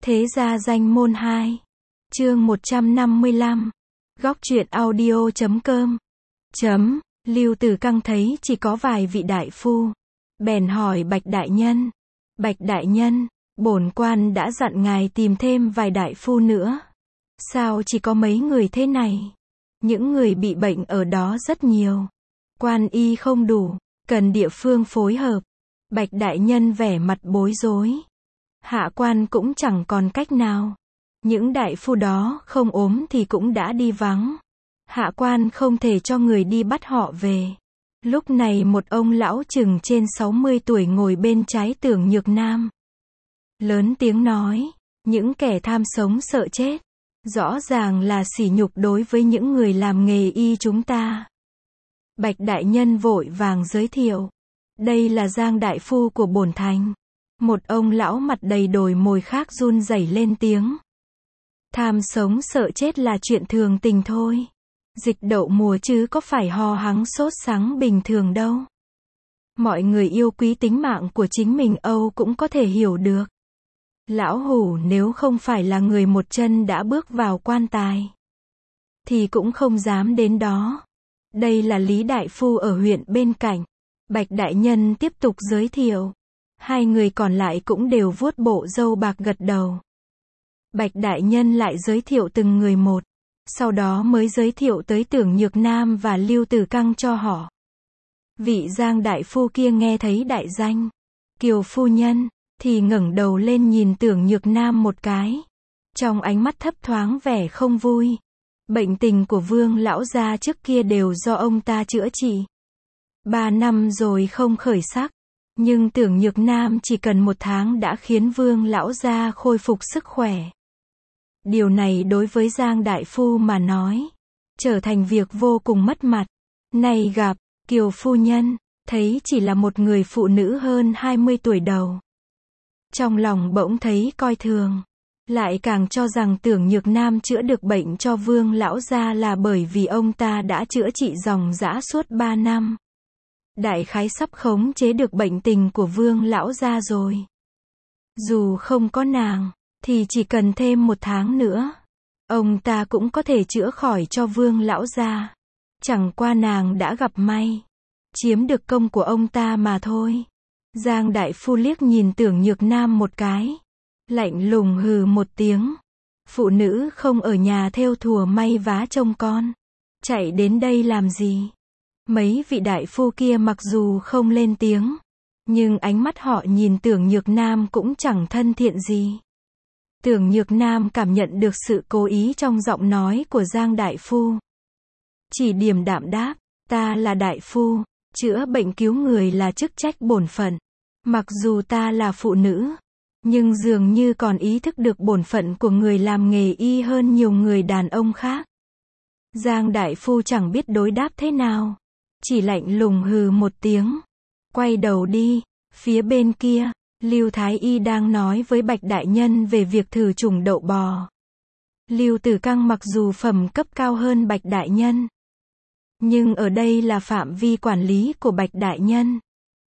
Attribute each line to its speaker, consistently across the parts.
Speaker 1: Thế gia danh môn 2. Chương 155. Góc truyện audio.com. Lưu Tử Căng thấy chỉ có vài vị đại phu, bèn hỏi Bạch đại nhân. Bạch đại nhân, bổn quan đã dặn ngài tìm thêm vài đại phu nữa. Sao chỉ có mấy người thế này? Những người bị bệnh ở đó rất nhiều. Quan y không đủ, cần địa phương phối hợp. Bạch đại nhân vẻ mặt bối rối. Hạ quan cũng chẳng còn cách nào. Những đại phu đó không ốm thì cũng đã đi vắng. Hạ quan không thể cho người đi bắt họ về. Lúc này một ông lão chừng trên 60 tuổi ngồi bên trái Tưởng Nhược Nam. Lớn tiếng nói, những kẻ tham sống sợ chết. Rõ ràng là sỉ nhục đối với những người làm nghề y chúng ta. Bạch đại nhân vội vàng giới thiệu. Đây là Giang đại phu của bổn thành. Một ông lão mặt đầy đồi mồi khác run rẩy lên tiếng. Tham sống sợ chết là chuyện thường tình thôi. Dịch đậu mùa chứ có phải ho hắng sốt sắng bình thường đâu. Mọi người yêu quý tính mạng của chính mình Âu cũng có thể hiểu được. Lão hủ nếu không phải là người một chân đã bước vào quan tài, thì cũng không dám đến đó. Đây là Lý đại phu ở huyện bên cạnh. Bạch đại nhân tiếp tục giới thiệu. Hai người còn lại cũng đều vuốt bộ râu bạc gật đầu. Bạch đại nhân lại giới thiệu từng người một. Sau đó mới giới thiệu tới Tưởng Nhược Nam và Lưu Tử Căng cho họ. Vị Giang đại phu kia nghe thấy đại danh Kiều phu nhân, thì ngẩng đầu lên nhìn Tưởng Nhược Nam một cái. Trong ánh mắt thấp thoáng vẻ không vui. Bệnh tình của Vương lão gia trước kia đều do ông ta chữa trị. 3 năm rồi không khởi sắc. Nhưng Tưởng Nhược Nam chỉ cần 1 tháng đã khiến Vương lão gia khôi phục sức khỏe. Điều này đối với Giang đại phu mà nói, trở thành việc vô cùng mất mặt. Này gặp, Kiều phu nhân, thấy chỉ là một người phụ nữ hơn 20 tuổi đầu. Trong lòng bỗng thấy coi thường. Lại càng cho rằng Tưởng Nhược Nam chữa được bệnh cho Vương lão gia là bởi vì ông ta đã chữa trị dòng dã suốt 3 năm. Đại khái sắp khống chế được bệnh tình của Vương lão gia rồi. Dù không có nàng, thì chỉ cần thêm 1 tháng nữa, ông ta cũng có thể chữa khỏi cho Vương lão gia. Chẳng qua nàng đã gặp may, chiếm được công của ông ta mà thôi. Giang đại phu liếc nhìn Tưởng Nhược Nam một cái, lạnh lùng hừ một tiếng. Phụ nữ không ở nhà thêu thùa may vá trông con, chạy đến đây làm gì? Mấy vị đại phu kia mặc dù không lên tiếng, nhưng ánh mắt họ nhìn Tưởng Nhược Nam cũng chẳng thân thiện gì. Tưởng Nhược Nam cảm nhận được sự cố ý trong giọng nói của Giang đại phu. Chỉ điềm đạm đáp, ta là đại phu, chữa bệnh cứu người là chức trách bổn phận. Mặc dù ta là phụ nữ, nhưng dường như còn ý thức được bổn phận của người làm nghề y hơn nhiều người đàn ông khác. Giang đại phu chẳng biết đối đáp thế nào, chỉ lạnh lùng hừ một tiếng, quay đầu đi. Phía bên kia, Lưu Thái Y đang nói với Bạch đại nhân về việc thử chủng đậu bò. Lưu Tử Căng mặc dù phẩm cấp cao hơn Bạch đại nhân, nhưng ở đây là phạm vi quản lý của Bạch đại nhân.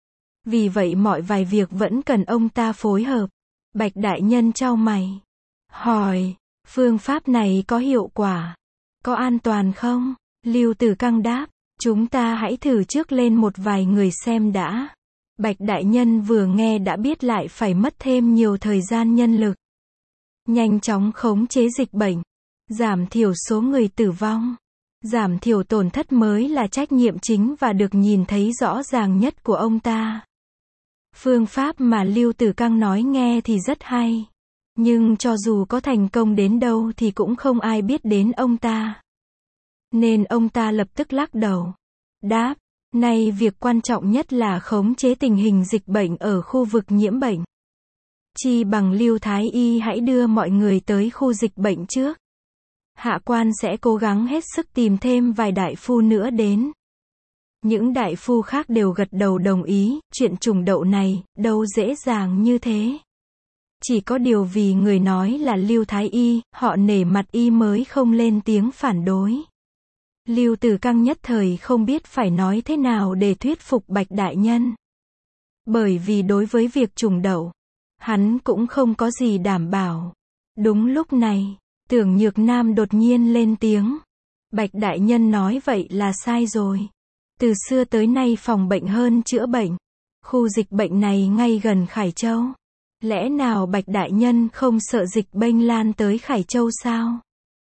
Speaker 1: Vì vậy mọi vài việc vẫn cần ông ta phối hợp. Bạch đại nhân chau mày, hỏi, phương pháp này có hiệu quả, có an toàn không? Lưu Tử Căng đáp, chúng ta hãy thử trước lên một vài người xem đã. Bạch đại nhân vừa nghe đã biết lại phải mất thêm nhiều thời gian nhân lực. Nhanh chóng khống chế dịch bệnh, giảm thiểu số người tử vong, giảm thiểu tổn thất mới là trách nhiệm chính và được nhìn thấy rõ ràng nhất của ông ta. Phương pháp mà Lưu Tử Căng nói nghe thì rất hay, nhưng cho dù có thành công đến đâu thì cũng không ai biết đến ông ta. Nên ông ta lập tức lắc đầu, đáp, nay việc quan trọng nhất là khống chế tình hình dịch bệnh ở khu vực nhiễm bệnh. Chi bằng Lưu Thái Y hãy đưa mọi người tới khu dịch bệnh trước. Hạ quan sẽ cố gắng hết sức tìm thêm vài đại phu nữa đến. Những đại phu khác đều gật đầu đồng ý, chuyện trùng đậu này, đâu dễ dàng như thế. Chỉ có điều vì người nói là Lưu Thái Y, họ nể mặt y mới không lên tiếng phản đối. Lưu Tử Căng nhất thời không biết phải nói thế nào để thuyết phục Bạch đại nhân. Bởi vì đối với việc trùng đậu, hắn cũng không có gì đảm bảo. Đúng lúc này, Tưởng Nhược Nam đột nhiên lên tiếng. Bạch đại nhân nói vậy là sai rồi. Từ xưa tới nay phòng bệnh hơn chữa bệnh. Khu dịch bệnh này ngay gần Khải Châu. Lẽ nào Bạch đại nhân không sợ dịch bệnh lan tới Khải Châu sao?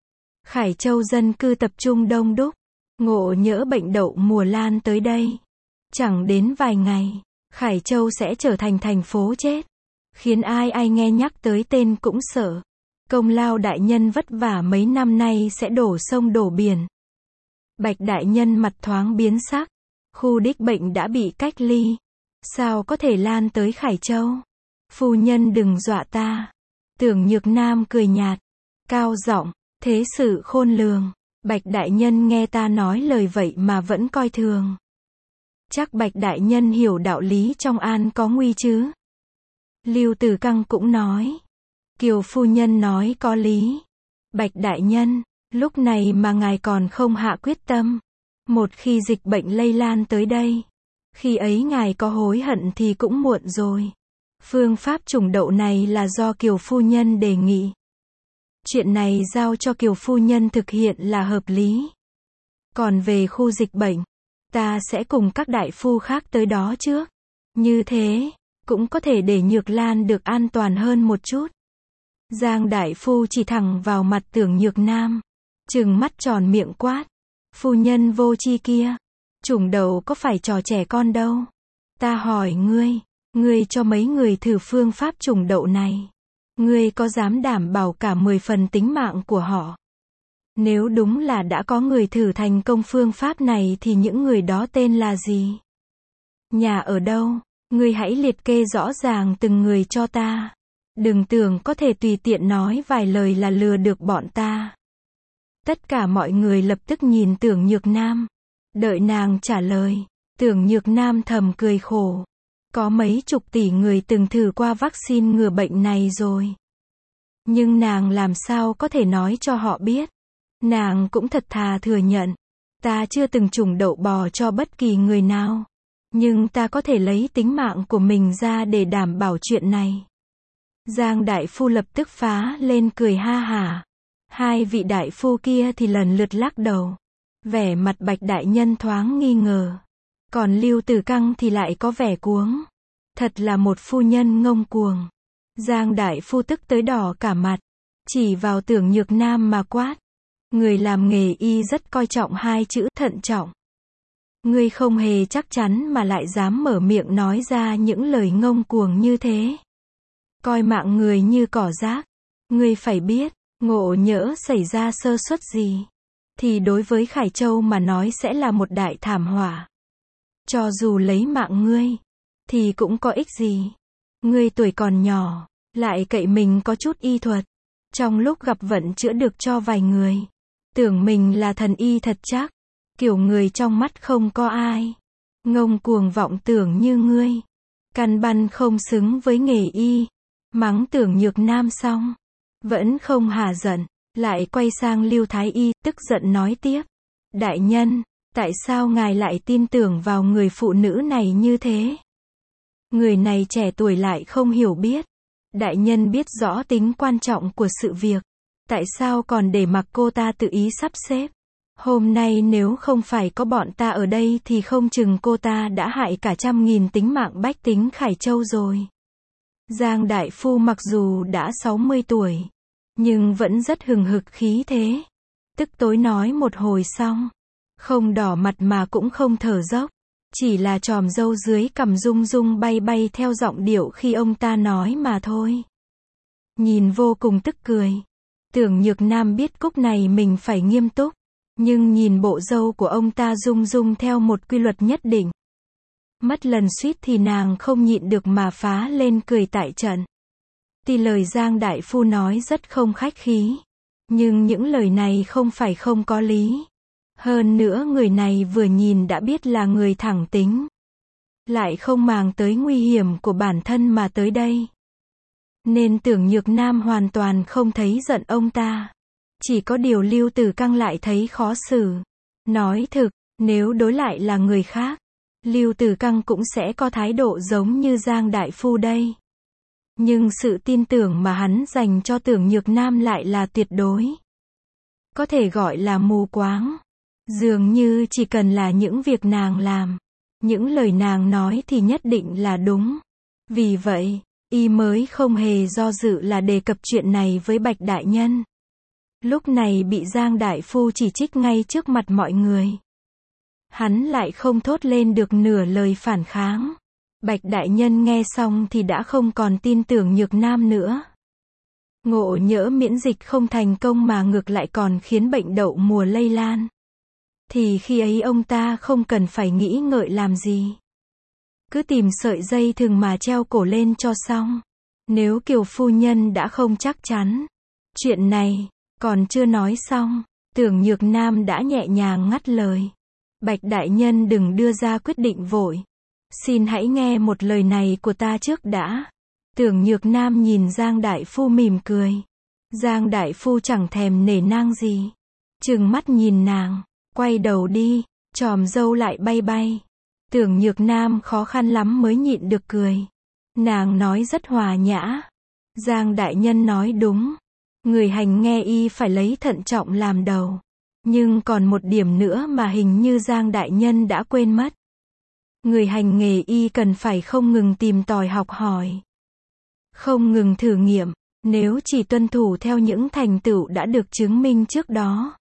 Speaker 1: Khải Châu dân cư tập trung đông đúc. Ngộ nhỡ bệnh đậu mùa lan tới đây. Chẳng đến vài ngày, Khải Châu sẽ trở thành thành phố chết. Khiến ai ai nghe nhắc tới tên cũng sợ. Công lao đại nhân vất vả mấy năm nay sẽ đổ sông đổ biển. Bạch đại nhân mặt thoáng biến sắc. Khu đích bệnh đã bị cách ly. Sao có thể lan tới Khải Châu? Phu nhân đừng dọa ta. Tưởng Nhược Nam cười nhạt. Cao giọng, thế sự khôn lường. Bạch đại nhân nghe ta nói lời vậy mà vẫn coi thường. Chắc Bạch đại nhân hiểu đạo lý trong an có nguy chứ. Lưu Tử Căng cũng nói. Kiều phu nhân nói có lý. Bạch đại nhân, lúc này mà ngài còn không hạ quyết tâm. Một khi dịch bệnh lây lan tới đây, khi ấy ngài có hối hận thì cũng muộn rồi. Phương pháp trùng đậu này là do Kiều phu nhân đề nghị. Chuyện này giao cho Kiều phu nhân thực hiện là hợp lý. Còn về khu dịch bệnh, ta sẽ cùng các đại phu khác tới đó trước. Như thế, cũng có thể để Nhược Lan được an toàn hơn một chút. Giang đại phu chỉ thẳng vào mặt Tưởng Nhược Nam. Trừng mắt tròn miệng quát. Phu nhân vô tri kia. Chủng đầu có phải trò trẻ con đâu. Ta hỏi ngươi cho mấy người thử phương pháp trùng đậu này. Ngươi có dám đảm bảo cả 10 phần tính mạng của họ? Nếu đúng là đã có người thử thành công phương pháp này thì những người đó tên là gì? Nhà ở đâu? Ngươi hãy liệt kê rõ ràng từng người cho ta. Đừng tưởng có thể tùy tiện nói vài lời là lừa được bọn ta. Tất cả mọi người lập tức nhìn Tưởng Nhược Nam. Đợi nàng trả lời, Tưởng Nhược Nam thầm cười khổ. Có mấy chục tỷ người từng thử qua vaccine ngừa bệnh này rồi. Nhưng nàng làm sao có thể nói cho họ biết. Nàng cũng thật thà thừa nhận. Ta chưa từng trùng đậu bò cho bất kỳ người nào. Nhưng ta có thể lấy tính mạng của mình ra để đảm bảo chuyện này. Giang đại phu lập tức phá lên cười ha hả. Hai vị đại phu kia thì lần lượt lắc đầu. Vẻ mặt Bạch đại nhân thoáng nghi ngờ. Còn Lưu Tử Căng thì lại có vẻ cuống. Thật là một phu nhân ngông cuồng. Giang đại phu tức tới đỏ cả mặt. Chỉ vào Tưởng Nhược Nam mà quát. Người làm nghề y rất coi trọng hai chữ thận trọng. Ngươi không hề chắc chắn mà lại dám mở miệng nói ra những lời ngông cuồng như thế. Coi mạng người như cỏ rác. Ngươi phải biết, ngộ nhỡ xảy ra sơ suất gì, thì đối với Khải Châu mà nói sẽ là một đại thảm họa. Cho dù lấy mạng ngươi, thì cũng có ích gì. Ngươi tuổi còn nhỏ, lại cậy mình có chút y thuật. Trong lúc gặp vận chữa được cho vài người. Tưởng mình là thần y thật chắc. Kiểu người trong mắt không có ai. Ngông cuồng vọng tưởng như ngươi. Căn bản không xứng với nghề y. Mắng Tưởng Nhược Nam xong. Vẫn không hả giận. Lại quay sang Lưu Thái Y, tức giận nói tiếp. Đại nhân, tại sao ngài lại tin tưởng vào người phụ nữ này như thế? Người này trẻ tuổi lại không hiểu biết. Đại nhân biết rõ tính quan trọng của sự việc. Tại sao còn để mặc cô ta tự ý sắp xếp? Hôm nay nếu không phải có bọn ta ở đây thì không chừng cô ta đã hại cả 100.000 tính mạng bách tính Khải Châu rồi. Giang đại phu mặc dù đã 60 tuổi, nhưng vẫn rất hừng hực khí thế. Tức tối nói một hồi xong, không đỏ mặt mà cũng không thở dốc. Chỉ là chòm râu dưới cằm rung rung bay bay theo giọng điệu khi ông ta nói mà thôi. Nhìn vô cùng tức cười. Tưởng Nhược Nam biết cúc này mình phải nghiêm túc. Nhưng nhìn bộ râu của ông ta rung rung theo một quy luật nhất định. Mất lần suýt thì nàng không nhịn được mà phá lên cười tại trận. Tuy lời Giang đại phu nói rất không khách khí. Nhưng những lời này không phải không có lý. Hơn nữa người này vừa nhìn đã biết là người thẳng tính. Lại không màng tới nguy hiểm của bản thân mà tới đây. Nên Tưởng Nhược Nam hoàn toàn không thấy giận ông ta. Chỉ có điều Lưu Tử Căng lại thấy khó xử. Nói thực, nếu đối lại là người khác, Lưu Tử Căng cũng sẽ có thái độ giống như Giang đại phu đây. Nhưng sự tin tưởng mà hắn dành cho Tưởng Nhược Nam lại là tuyệt đối. Có thể gọi là mù quáng. Dường như chỉ cần là những việc nàng làm, những lời nàng nói thì nhất định là đúng. Vì vậy, y mới không hề do dự là đề cập chuyện này với Bạch Đại Nhân. Lúc này bị Giang Đại Phu chỉ trích ngay trước mặt mọi người. Hắn lại không thốt lên được nửa lời phản kháng. Bạch Đại Nhân nghe xong thì đã không còn tin tưởng Nhược Nam nữa. Ngộ nhỡ miễn dịch không thành công mà ngược lại còn khiến bệnh đậu mùa lây lan. Thì khi ấy ông ta không cần phải nghĩ ngợi làm gì. Cứ tìm sợi dây thừng mà treo cổ lên cho xong. Nếu Kiều phu nhân đã không chắc chắn. Chuyện này, còn chưa nói xong, Tưởng Nhược Nam đã nhẹ nhàng ngắt lời. Bạch Đại Nhân đừng đưa ra quyết định vội. Xin hãy nghe một lời này của ta trước đã. Tưởng Nhược Nam nhìn Giang Đại Phu mỉm cười. Giang Đại Phu chẳng thèm nể nang gì. Trừng mắt nhìn nàng, quay đầu đi, chòm râu lại bay bay. Tưởng Nhược Nam khó khăn lắm mới nhịn được cười. Nàng nói rất hòa nhã. Giang Đại Nhân nói đúng. Người hành nghe y phải lấy thận trọng làm đầu. Nhưng còn một điểm nữa mà hình như Giang Đại Nhân đã quên mất. Người hành nghề y cần phải không ngừng tìm tòi học hỏi. Không ngừng thử nghiệm. Nếu chỉ tuân thủ theo những thành tựu đã được chứng minh trước đó.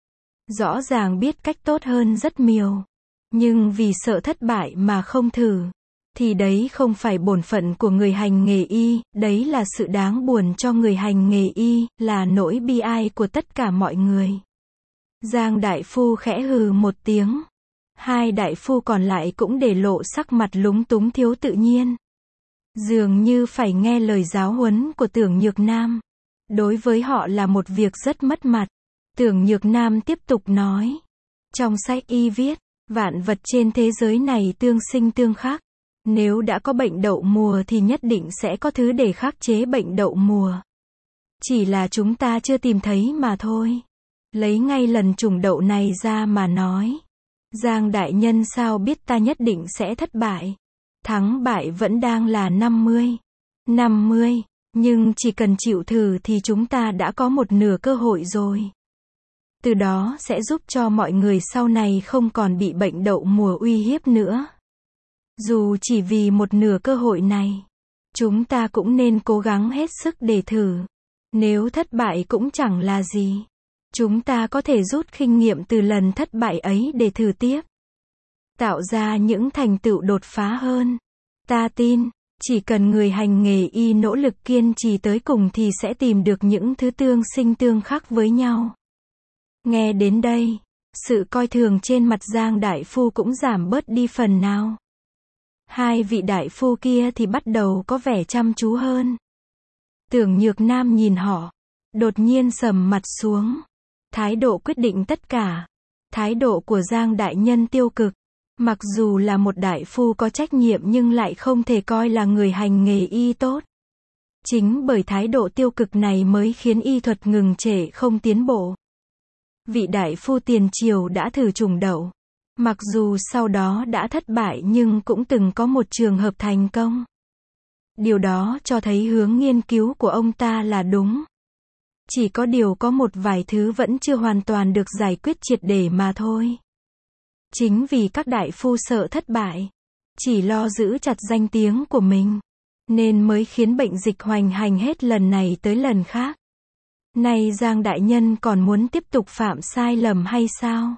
Speaker 1: Rõ ràng biết cách tốt hơn rất nhiều. Nhưng vì sợ thất bại mà không thử. Thì đấy không phải bổn phận của người hành nghề y, đấy là sự đáng buồn cho người hành nghề y, là nỗi bi ai của tất cả mọi người. Giang Đại Phu khẽ hừ một tiếng. Hai đại phu còn lại cũng để lộ sắc mặt lúng túng thiếu tự nhiên. Dường như phải nghe lời giáo huấn của Tưởng Nhược Nam. Đối với họ là một việc rất mất mặt. Tưởng Nhược Nam tiếp tục nói. Trong sách y viết, vạn vật trên thế giới này tương sinh tương khắc. Nếu đã có bệnh đậu mùa thì nhất định sẽ có thứ để khắc chế bệnh đậu mùa. Chỉ là chúng ta chưa tìm thấy mà thôi. Lấy ngay lần trùng đậu này ra mà nói. Giang Đại Nhân sao biết ta nhất định sẽ thất bại. Thắng bại vẫn đang là 50. 50, nhưng chỉ cần chịu thử thì chúng ta đã có một nửa cơ hội rồi. Từ đó sẽ giúp cho mọi người sau này không còn bị bệnh đậu mùa uy hiếp nữa. Dù chỉ vì một nửa cơ hội này, chúng ta cũng nên cố gắng hết sức để thử. Nếu thất bại cũng chẳng là gì. Chúng ta có thể rút kinh nghiệm từ lần thất bại ấy để thử tiếp. Tạo ra những thành tựu đột phá hơn. Ta tin, chỉ cần người hành nghề y nỗ lực kiên trì tới cùng thì sẽ tìm được những thứ tương sinh tương khắc với nhau. Nghe đến đây, sự coi thường trên mặt Giang Đại Phu cũng giảm bớt đi phần nào. Hai vị đại phu kia thì bắt đầu có vẻ chăm chú hơn. Tưởng Nhược Nam nhìn họ, đột nhiên sầm mặt xuống. Thái độ quyết định tất cả. Thái độ của Giang Đại Nhân tiêu cực. Mặc dù là một đại phu có trách nhiệm nhưng lại không thể coi là người hành nghề y tốt. Chính bởi thái độ tiêu cực này mới khiến y thuật ngừng trệ không tiến bộ. Vị đại phu tiền triều đã thử trùng đậu. Mặc dù sau đó đã thất bại nhưng cũng từng có một trường hợp thành công. Điều đó cho thấy hướng nghiên cứu của ông ta là đúng. Chỉ có điều có một vài thứ vẫn chưa hoàn toàn được giải quyết triệt để mà thôi. Chính vì các đại phu sợ thất bại, chỉ lo giữ chặt danh tiếng của mình, nên mới khiến bệnh dịch hoành hành hết lần này tới lần khác. Nay Giang Đại Nhân còn muốn tiếp tục phạm sai lầm hay sao?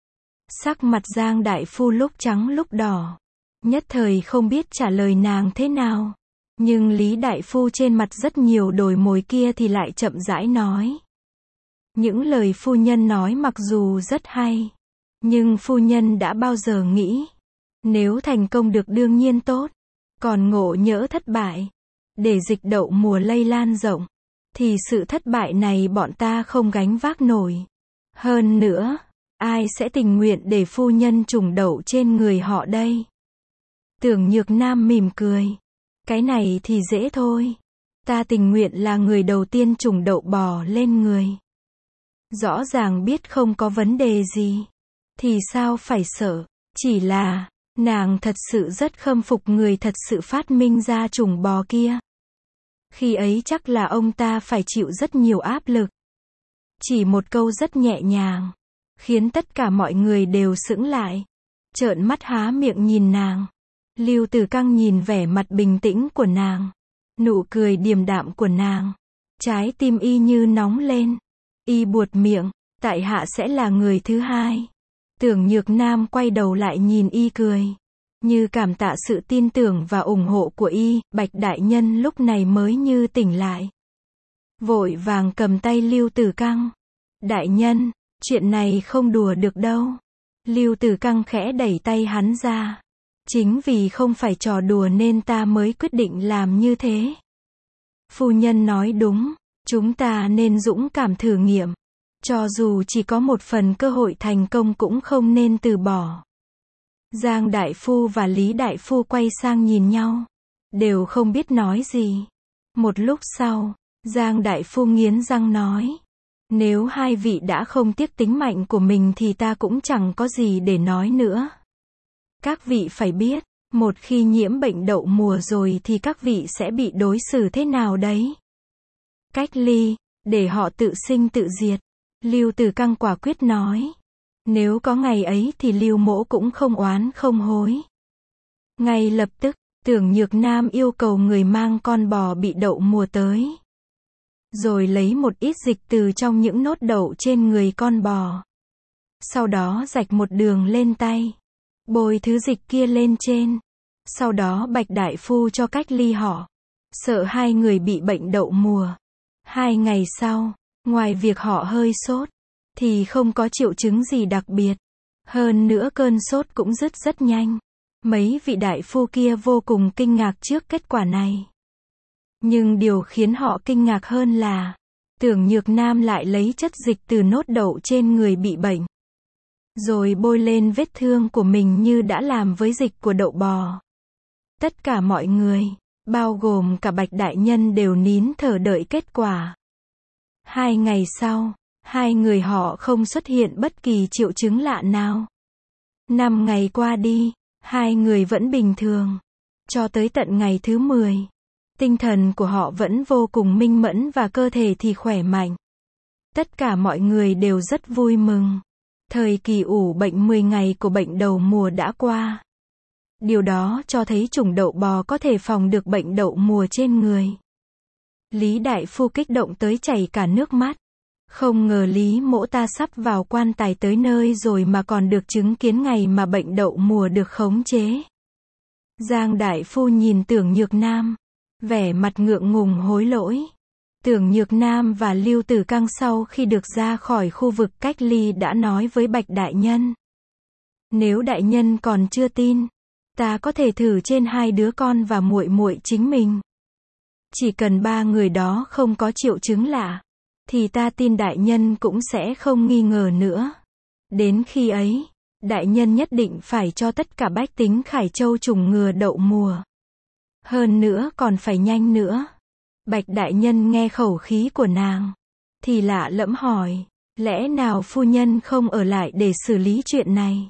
Speaker 1: Sắc mặt Giang Đại Phu lúc trắng lúc đỏ. Nhất thời không biết trả lời nàng thế nào. Nhưng Lý Đại Phu trên mặt rất nhiều đồi mồi kia thì lại chậm rãi nói. Những lời phu nhân nói mặc dù rất hay. Nhưng phu nhân đã bao giờ nghĩ. Nếu thành công được đương nhiên tốt. Còn ngộ nhỡ thất bại. Để dịch đậu mùa lây lan rộng. Thì sự thất bại này bọn ta không gánh vác nổi. Hơn nữa, ai sẽ tình nguyện để phu nhân trùng đậu trên người họ đây? Tưởng Nhược Nam mỉm cười. Cái này thì dễ thôi. Ta tình nguyện là người đầu tiên trùng đậu bò lên người. Rõ ràng biết không có vấn đề gì. Thì sao phải sợ? Chỉ là, nàng thật sự rất khâm phục người thật sự phát minh ra trùng bò kia. Khi ấy chắc là ông ta phải chịu rất nhiều áp lực. Chỉ một câu rất nhẹ nhàng, khiến tất cả mọi người đều sững lại, trợn mắt há miệng nhìn nàng. Lưu Tử Căng nhìn vẻ mặt bình tĩnh của nàng, nụ cười điềm đạm của nàng, trái tim y như nóng lên. Y buột miệng, tại hạ sẽ là người thứ hai. Tưởng Nhược Nam quay đầu lại nhìn y cười, như cảm tạ sự tin tưởng và ủng hộ của y. Bạch đại nhân lúc này mới như tỉnh lại, vội vàng cầm tay Lưu Tử Căng. Đại nhân, chuyện này không đùa được đâu. Lưu Tử Căng khẽ đẩy tay hắn ra. Chính vì không phải trò đùa nên ta mới quyết định làm như thế. Phu nhân nói đúng, chúng ta nên dũng cảm thử nghiệm. Cho dù chỉ có một phần cơ hội thành công cũng không nên từ bỏ. Giang Đại Phu và Lý Đại Phu quay sang nhìn nhau, đều không biết nói gì. Một lúc sau, Giang Đại Phu nghiến răng nói, nếu hai vị đã không tiếc tính mạnh của mình thì ta cũng chẳng có gì để nói nữa. Các vị phải biết, một khi nhiễm bệnh đậu mùa rồi thì các vị sẽ bị đối xử thế nào đấy? Cách ly, để họ tự sinh tự diệt. Lưu Tử Căng quả quyết nói. Nếu có ngày ấy thì Lưu mỗ cũng không oán không hối. Ngay lập tức, Tưởng Nhược Nam yêu cầu người mang con bò bị đậu mùa tới. Rồi lấy một ít dịch từ trong những nốt đậu trên người con bò. Sau đó rạch một đường lên tay. Bôi thứ dịch kia lên trên. Sau đó Bạch Đại Phu cho cách ly họ. Sợ hai người bị bệnh đậu mùa. 2 ngày sau, ngoài việc họ hơi sốt, thì không có triệu chứng gì đặc biệt. Hơn nữa cơn sốt cũng dứt rất nhanh. Mấy vị đại phu kia vô cùng kinh ngạc trước kết quả này. Nhưng điều khiến họ kinh ngạc hơn là, Tưởng Nhược Nam lại lấy chất dịch từ nốt đậu trên người bị bệnh, rồi bôi lên vết thương của mình như đã làm với dịch của đậu bò. Tất cả mọi người, bao gồm cả Bạch đại nhân đều nín thở đợi kết quả. 2 ngày sau, hai người họ không xuất hiện bất kỳ triệu chứng lạ nào. 5 ngày qua đi, hai người vẫn bình thường. Cho tới tận ngày thứ 10, tinh thần của họ vẫn vô cùng minh mẫn và cơ thể thì khỏe mạnh. Tất cả mọi người đều rất vui mừng. Thời kỳ ủ bệnh 10 ngày của bệnh đầu mùa đã qua. Điều đó cho thấy chủng đậu bò có thể phòng được bệnh đậu mùa trên người. Lý Đại Phu kích động tới chảy cả nước mắt. Không ngờ Lý mỗ ta sắp vào quan tài tới nơi rồi mà còn được chứng kiến ngày mà bệnh đậu mùa được khống chế. Giang Đại Phu nhìn Tưởng Nhược Nam, vẻ mặt ngượng ngùng hối lỗi. Tưởng Nhược Nam và Lưu Tử Căng sau khi được ra khỏi khu vực cách ly đã nói với Bạch đại nhân. Nếu đại nhân còn chưa tin, ta có thể thử trên 2 đứa con và muội muội chính mình. Chỉ cần 3 người đó không có triệu chứng lạ, thì ta tin đại nhân cũng sẽ không nghi ngờ nữa. Đến khi ấy, đại nhân nhất định phải cho tất cả bách tính Khải Châu chủng ngừa đậu mùa. Hơn nữa còn phải nhanh nữa. Bạch đại nhân nghe khẩu khí của nàng, thì lạ lẫm hỏi, lẽ nào phu nhân không ở lại để xử lý chuyện này?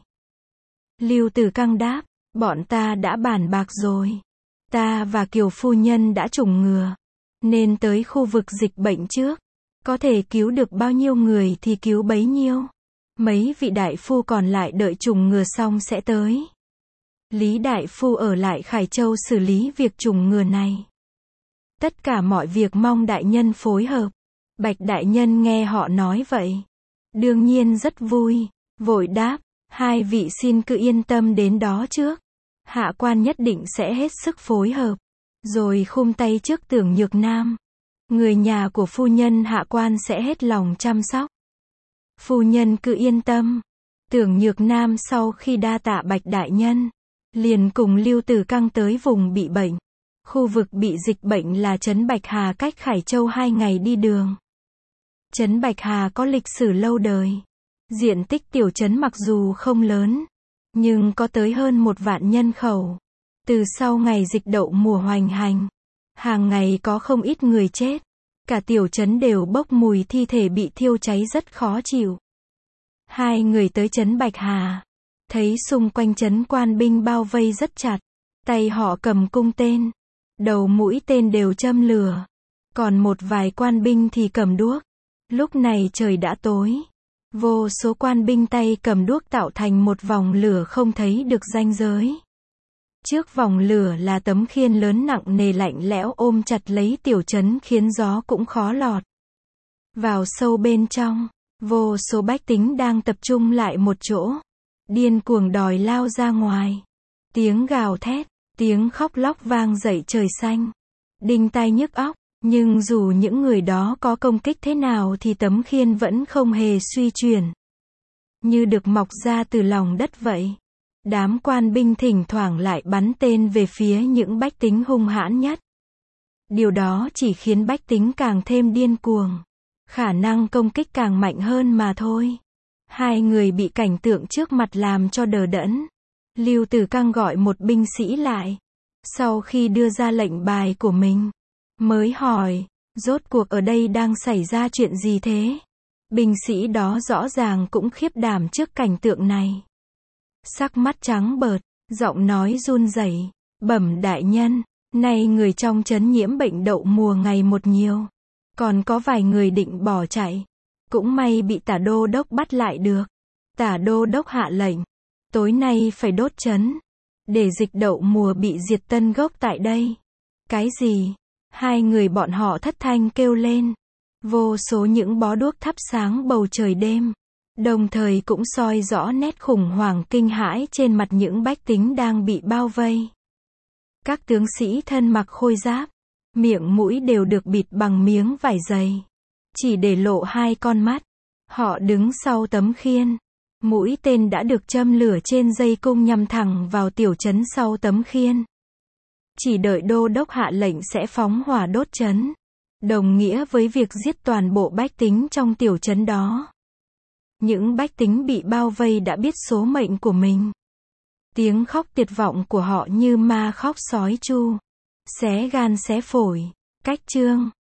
Speaker 1: Lưu Tử Căng đáp, bọn ta đã bàn bạc rồi. Ta và Kiều phu nhân đã chủng ngừa, nên tới khu vực dịch bệnh trước. Có thể cứu được bao nhiêu người thì cứu bấy nhiêu. Mấy vị đại phu còn lại đợi chủng ngừa xong sẽ tới. Lý Đại Phu ở lại Khải Châu xử lý việc chủng ngừa này. Tất cả mọi việc mong đại nhân phối hợp. Bạch đại nhân nghe họ nói vậy, đương nhiên rất vui, vội đáp, hai vị xin cứ yên tâm đến đó trước. Hạ quan nhất định sẽ hết sức phối hợp. Rồi khum tay trước Tưởng Nhược Nam. Người nhà của phu nhân hạ quan sẽ hết lòng chăm sóc. Phu nhân cứ yên tâm. Tưởng Nhược Nam sau khi đa tạ Bạch đại nhân, liền cùng Lưu Tử Căng tới vùng bị bệnh. Khu vực bị dịch bệnh là trấn Bạch Hà cách Khải Châu 2 ngày đi đường. Trấn Bạch Hà có lịch sử lâu đời. Diện tích tiểu trấn mặc dù không lớn, nhưng có tới hơn 1 vạn nhân khẩu. Từ sau ngày dịch đậu mùa hoành hành, hàng ngày có không ít người chết. Cả tiểu trấn đều bốc mùi thi thể bị thiêu cháy rất khó chịu. Hai người tới trấn Bạch Hà, thấy xung quanh trấn quan binh bao vây rất chặt. Tay họ cầm cung tên, đầu mũi tên đều châm lửa. Còn một vài quan binh thì cầm đuốc. Lúc này trời đã tối. Vô số quan binh tay cầm đuốc tạo thành một vòng lửa không thấy được ranh giới. Trước vòng lửa là tấm khiên lớn nặng nề lạnh lẽo ôm chặt lấy tiểu trấn khiến gió cũng khó lọt. Vào sâu bên trong, vô số bách tính đang tập trung lại một chỗ. Điên cuồng đòi lao ra ngoài. Tiếng gào thét, tiếng khóc lóc vang dậy trời xanh. Đinh tai nhức óc, nhưng dù những người đó có công kích thế nào thì tấm khiên vẫn không hề suy chuyển. Như được mọc ra từ lòng đất vậy. Đám quan binh thỉnh thoảng lại bắn tên về phía những bách tính hung hãn nhất. Điều đó chỉ khiến bách tính càng thêm điên cuồng. Khả năng công kích càng mạnh hơn mà thôi. Hai người bị cảnh tượng trước mặt làm cho đờ đẫn. Lưu Tử Căng gọi một binh sĩ lại. Sau khi đưa ra lệnh bài của mình, mới hỏi, rốt cuộc ở đây đang xảy ra chuyện gì thế? Binh sĩ đó rõ ràng cũng khiếp đảm trước cảnh tượng này. Sắc mắt trắng bợt, giọng nói run rẩy, bẩm đại nhân, nay người trong trấn nhiễm bệnh đậu mùa ngày một nhiều. Còn có vài người định bỏ chạy. Cũng may bị tả đô đốc bắt lại được. Tả đô đốc hạ lệnh, tối nay phải đốt trấn, để dịch đậu mùa bị diệt tân gốc tại đây. Cái gì? Hai người bọn họ thất thanh kêu lên. Vô số những bó đuốc thắp sáng bầu trời đêm. Đồng thời cũng soi rõ nét khủng hoảng kinh hãi trên mặt những bách tính đang bị bao vây. Các tướng sĩ thân mặc khôi giáp, miệng mũi đều được bịt bằng miếng vải dày. Chỉ để lộ hai con mắt. Họ đứng sau tấm khiên. Mũi tên đã được châm lửa trên dây cung nhằm thẳng vào tiểu trấn sau tấm khiên. Chỉ đợi đô đốc hạ lệnh sẽ phóng hỏa đốt trấn. Đồng nghĩa với việc giết toàn bộ bách tính trong tiểu trấn đó. Những bách tính bị bao vây đã biết số mệnh của mình. Tiếng khóc tuyệt vọng của họ như ma khóc sói chu. Xé gan xé phổi. Cách chương